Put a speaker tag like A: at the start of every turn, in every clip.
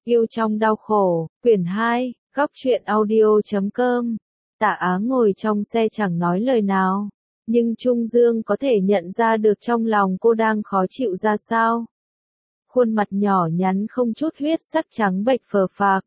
A: Yêu trong đau khổ, quyển 2, góc truyện audio.com. Tả Á ngồi trong xe chẳng nói lời nào, nhưng Trung Dương có thể nhận ra được trong lòng cô đang khó chịu ra sao. Khuôn mặt nhỏ nhắn không chút huyết sắc trắng bệch phờ phạc.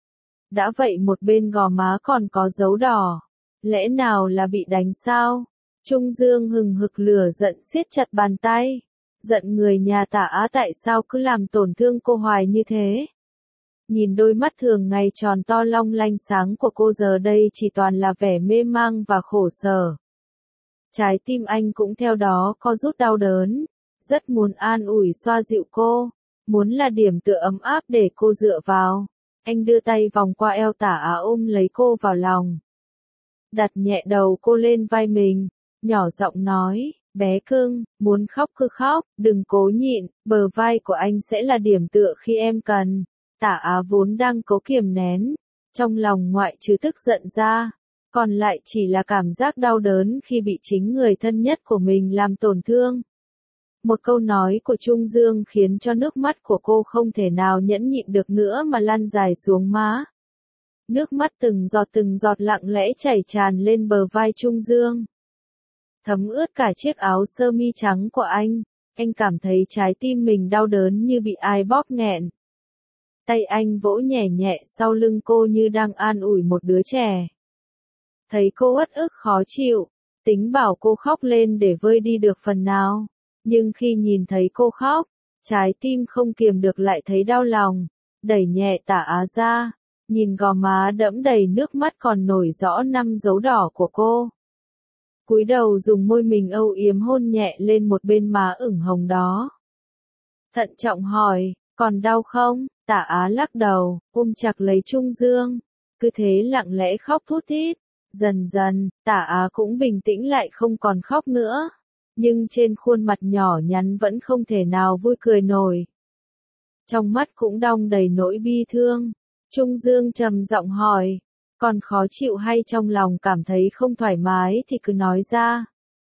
A: Đã vậy một bên gò má còn có dấu đỏ. Lẽ nào là bị đánh sao? Trung Dương hừng hực lửa giận siết chặt bàn tay. Giận người nhà Tả Á tại sao cứ làm tổn thương cô hoài như thế. Nhìn đôi mắt thường ngày tròn to long lanh sáng của cô giờ đây chỉ toàn là vẻ mê mang và khổ sở. Trái tim anh cũng theo đó co rút đau đớn, rất muốn an ủi xoa dịu cô, muốn là điểm tựa ấm áp để cô dựa vào. Anh đưa tay vòng qua eo Tả Á ôm lấy cô vào lòng. Đặt nhẹ đầu cô lên vai mình, nhỏ giọng nói, bé cưng, muốn khóc cứ khóc, đừng cố nhịn, bờ vai của anh sẽ là điểm tựa khi em cần. Tả Á vốn đang cố kiềm nén, trong lòng ngoại trừ tức giận ra, còn lại chỉ là cảm giác đau đớn khi bị chính người thân nhất của mình làm tổn thương. Một câu nói của Trung Dương khiến cho nước mắt của cô không thể nào nhẫn nhịn được nữa mà lăn dài xuống má. Nước mắt từng giọt lặng lẽ chảy tràn lên bờ vai Trung Dương. Thấm ướt cả chiếc áo sơ mi trắng của anh cảm thấy trái tim mình đau đớn như bị ai bóp nghẹn. Tay anh vỗ nhẹ nhẹ sau lưng cô như đang an ủi một đứa trẻ. Thấy cô uất ức khó chịu, tính bảo cô khóc lên để vơi đi được phần nào. Nhưng khi nhìn thấy cô khóc, trái tim không kiềm được lại thấy đau lòng, đẩy nhẹ Tả Á ra, nhìn gò má đẫm đầy nước mắt còn nổi rõ 5 dấu đỏ của cô. Cúi đầu dùng môi mình âu yếm hôn nhẹ lên một bên má ửng hồng đó. Thận trọng hỏi, còn đau không? Tả Á lắc đầu, ôm chặt lấy Trung Dương, cứ thế lặng lẽ khóc thút thít. Dần dần, Tả Á cũng bình tĩnh lại không còn khóc nữa, nhưng trên khuôn mặt nhỏ nhắn vẫn không thể nào vui cười nổi. Trong mắt cũng đong đầy nỗi bi thương. Trung Dương trầm giọng hỏi, còn khó chịu hay trong lòng cảm thấy không thoải mái thì cứ nói ra.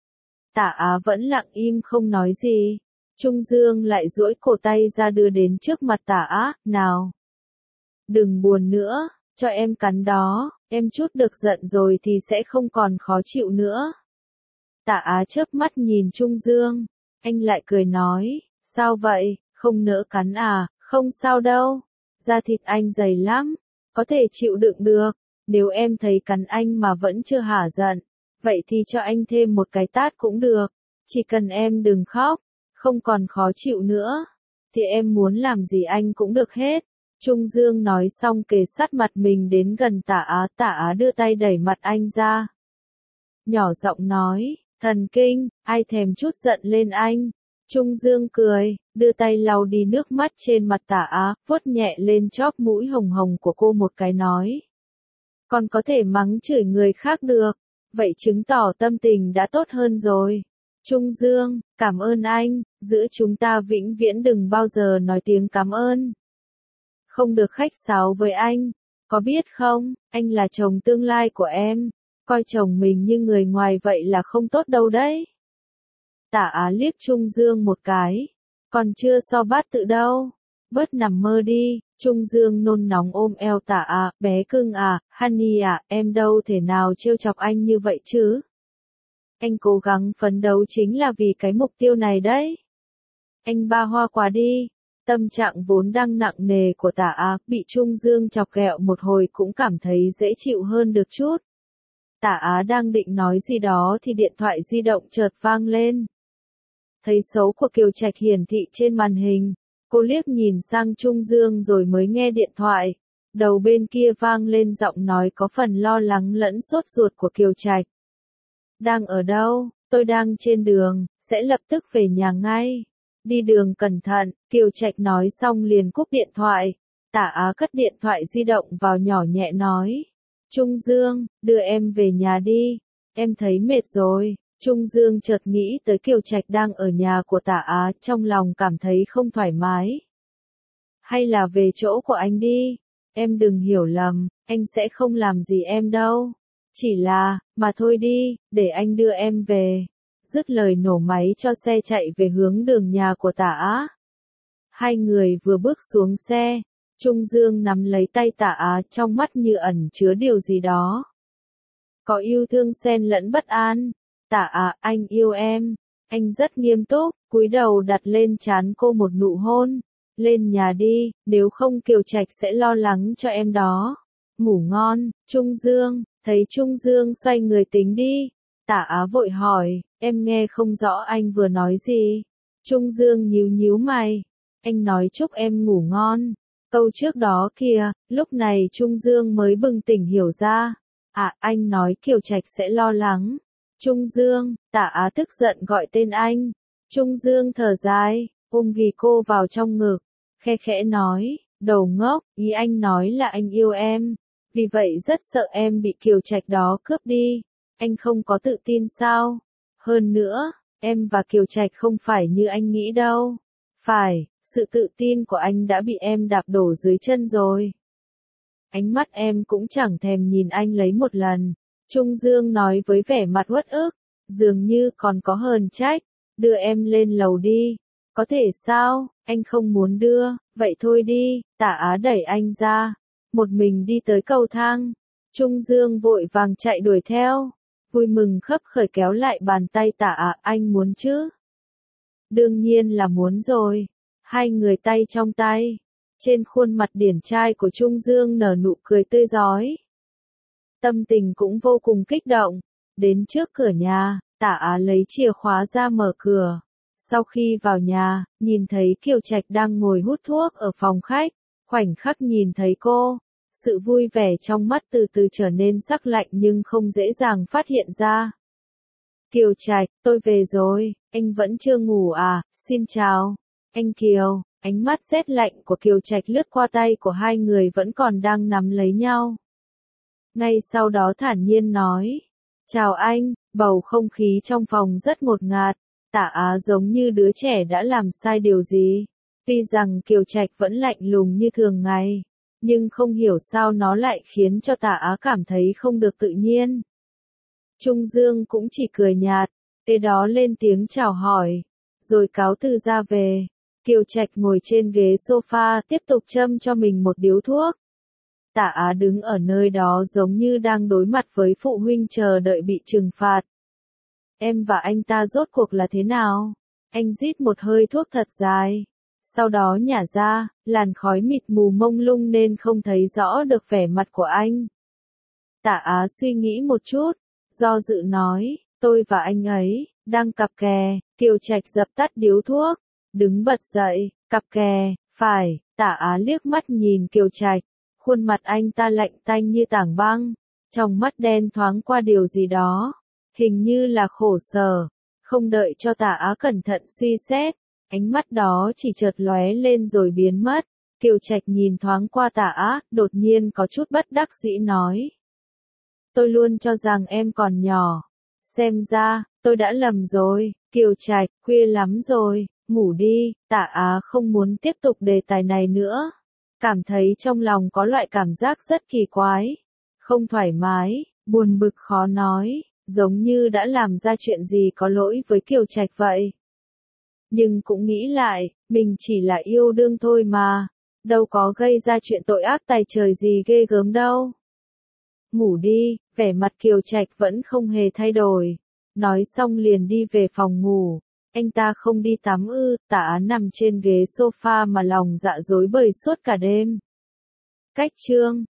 A: Tả Á vẫn lặng im không nói gì. Trung Dương lại duỗi cổ tay ra đưa đến trước mặt Tả Á, nào. Đừng buồn nữa, cho em cắn đó, em chút được giận rồi thì sẽ không còn khó chịu nữa. Tả Á chớp mắt nhìn Trung Dương, anh lại cười nói, sao vậy, không nỡ cắn à, không sao đâu, da thịt anh dày lắm, có thể chịu đựng được, nếu em thấy cắn anh mà vẫn chưa hả giận, vậy thì cho anh thêm một cái tát cũng được, chỉ cần em đừng khóc, không còn khó chịu nữa, thì em muốn làm gì anh cũng được hết. Trung Dương nói xong kề sát mặt mình đến gần Tả Á đưa tay đẩy mặt anh ra. Nhỏ giọng nói, thần kinh, ai thèm chút giận lên anh. Trung Dương cười, đưa tay lau đi nước mắt trên mặt Tả Á, vuốt nhẹ lên chóp mũi hồng hồng của cô một cái nói. Còn có thể mắng chửi người khác được, vậy chứng tỏ tâm tình đã tốt hơn rồi. Trung Dương, cảm ơn anh, giữa chúng ta vĩnh viễn đừng bao giờ nói tiếng cảm ơn. Không được khách sáo với anh, có biết không, anh là chồng tương lai của em, coi chồng mình như người ngoài vậy là không tốt đâu đấy. Tả Á liếc Trung Dương một cái, còn chưa so bát tự đâu, bớt nằm mơ đi. Trung Dương nôn nóng ôm eo Tả Á, bé cưng à, honey à, em đâu thể nào trêu chọc anh như vậy chứ. Anh cố gắng phấn đấu chính là vì cái mục tiêu này đấy. Anh ba hoa quá đi. Tâm trạng vốn đang nặng nề của Tả Á, bị Trung Dương chọc ghẹo một hồi cũng cảm thấy dễ chịu hơn được chút. Tả Á đang định nói gì đó thì điện thoại di động chợt vang lên. Thấy số của Kiều Trạch hiển thị trên màn hình, cô liếc nhìn sang Trung Dương rồi mới nghe điện thoại. Đầu bên kia vang lên giọng nói có phần lo lắng lẫn sốt ruột của Kiều Trạch. Đang ở đâu? Tôi đang trên đường, sẽ lập tức về nhà ngay. Đi đường cẩn thận, Kiều Trạch nói xong liền cúp điện thoại. Tả Á cất điện thoại di động vào nhỏ nhẹ nói. Trung Dương, đưa em về nhà đi, em thấy mệt rồi. Trung Dương chợt nghĩ tới Kiều Trạch đang ở nhà của Tả Á, trong lòng cảm thấy không thoải mái. Hay là về chỗ của anh đi, em đừng hiểu lầm, anh sẽ không làm gì em đâu. Chỉ là, mà thôi đi, để anh đưa em về. Dứt lời nổ máy cho xe chạy về hướng đường nhà của Tả Á. Hai người vừa bước xuống xe, Trung Dương nắm lấy tay Tả Á, trong mắt như ẩn chứa điều gì đó. Có yêu thương xen lẫn bất an. Tả Á, anh yêu em. Anh rất nghiêm túc, cúi đầu đặt lên trán cô một nụ hôn. Lên nhà đi, nếu không Kiều Trạch sẽ lo lắng cho em đó. Ngủ ngon, Trung Dương, thấy Trung Dương xoay người tính đi. Tả Á vội hỏi, em nghe không rõ anh vừa nói gì. Trung Dương nhíu nhíu mày. Anh nói chúc em ngủ ngon. Câu trước đó kìa, lúc này Trung Dương mới bừng tỉnh hiểu ra. À, anh nói Kiều Trạch sẽ lo lắng. Trung Dương, Tả Á tức giận gọi tên anh. Trung Dương thở dài, ôm ghì cô vào trong ngực, khe khẽ nói, đầu ngốc, ý anh nói là anh yêu em. Vì vậy rất sợ em bị Kiều Trạch đó cướp đi. Anh không có tự tin sao? Hơn nữa, em và Kiều Trạch không phải như anh nghĩ đâu. Phải, sự tự tin của anh đã bị em đạp đổ dưới chân rồi. Ánh mắt em cũng chẳng thèm nhìn anh lấy một lần. Trung Dương nói với vẻ mặt uất ức, dường như còn có hờn trách, đưa em lên lầu đi. Có thể sao, anh không muốn đưa, vậy thôi đi. Tả Á đẩy anh ra, một mình đi tới cầu thang. Trung Dương vội vàng chạy đuổi theo, vui mừng khấp khởi kéo lại bàn tay Tả Á, anh muốn chứ? Đương nhiên là muốn rồi. Hai người tay trong tay, trên khuôn mặt điển trai của Trung Dương nở nụ cười tươi rói. Tâm tình cũng vô cùng kích động. Đến trước cửa nhà, Tả Á lấy chìa khóa ra mở cửa. Sau khi vào nhà, nhìn thấy Kiều Trạch đang ngồi hút thuốc ở phòng khách. Khoảnh khắc nhìn thấy cô, sự vui vẻ trong mắt từ từ trở nên sắc lạnh nhưng không dễ dàng phát hiện ra. Kiều Trạch, tôi về rồi, anh vẫn chưa ngủ à, xin chào. Anh Kiều, ánh mắt rét lạnh của Kiều Trạch lướt qua tay của hai người vẫn còn đang nắm lấy nhau. Ngay sau đó thản nhiên nói, chào anh, bầu không khí trong phòng rất ngột ngạt. Tả Á giống như đứa trẻ đã làm sai điều gì. Tuy rằng Kiều Trạch vẫn lạnh lùng như thường ngày, nhưng không hiểu sao nó lại khiến cho Tả Á cảm thấy không được tự nhiên. Trung Dương cũng chỉ cười nhạt, kế đó lên tiếng chào hỏi, rồi cáo từ ra về. Kiều Trạch ngồi trên ghế sofa tiếp tục châm cho mình một điếu thuốc. Tả Á đứng ở nơi đó giống như đang đối mặt với phụ huynh chờ đợi bị trừng phạt. Em và anh ta rốt cuộc là thế nào? Anh rít một hơi thuốc thật dài. Sau đó nhả ra, làn khói mịt mù mông lung nên không thấy rõ được vẻ mặt của anh. Tả Á suy nghĩ một chút, do dự nói, tôi và anh ấy, đang cặp kè. Kiều Trạch dập tắt điếu thuốc, đứng bật dậy, cặp kè, phải. Tả Á liếc mắt nhìn Kiều Trạch, khuôn mặt anh ta lạnh tanh như tảng băng, trong mắt đen thoáng qua điều gì đó, hình như là khổ sở. Không đợi cho Tả Á cẩn thận suy xét, ánh mắt đó chỉ chợt lóe lên rồi biến mất. Kiều Trạch nhìn thoáng qua Tả Á, đột nhiên có chút bất đắc dĩ nói. Tôi luôn cho rằng em còn nhỏ. Xem ra, tôi đã lầm rồi. Kiều Trạch, khuya lắm rồi, ngủ đi. Tả Á không muốn tiếp tục đề tài này nữa. Cảm thấy trong lòng có loại cảm giác rất kỳ quái. Không thoải mái, buồn bực khó nói, giống như đã làm ra chuyện gì có lỗi với Kiều Trạch vậy. Nhưng cũng nghĩ lại, mình chỉ là yêu đương thôi mà. Đâu có gây ra chuyện tội ác tày trời gì ghê gớm đâu. Ngủ đi, vẻ mặt Kiều Trạch vẫn không hề thay đổi. Nói xong liền đi về phòng ngủ. Anh ta không đi tắm ư? Tả Á nằm trên ghế sofa mà lòng dạ rối bời suốt cả đêm. Cách chương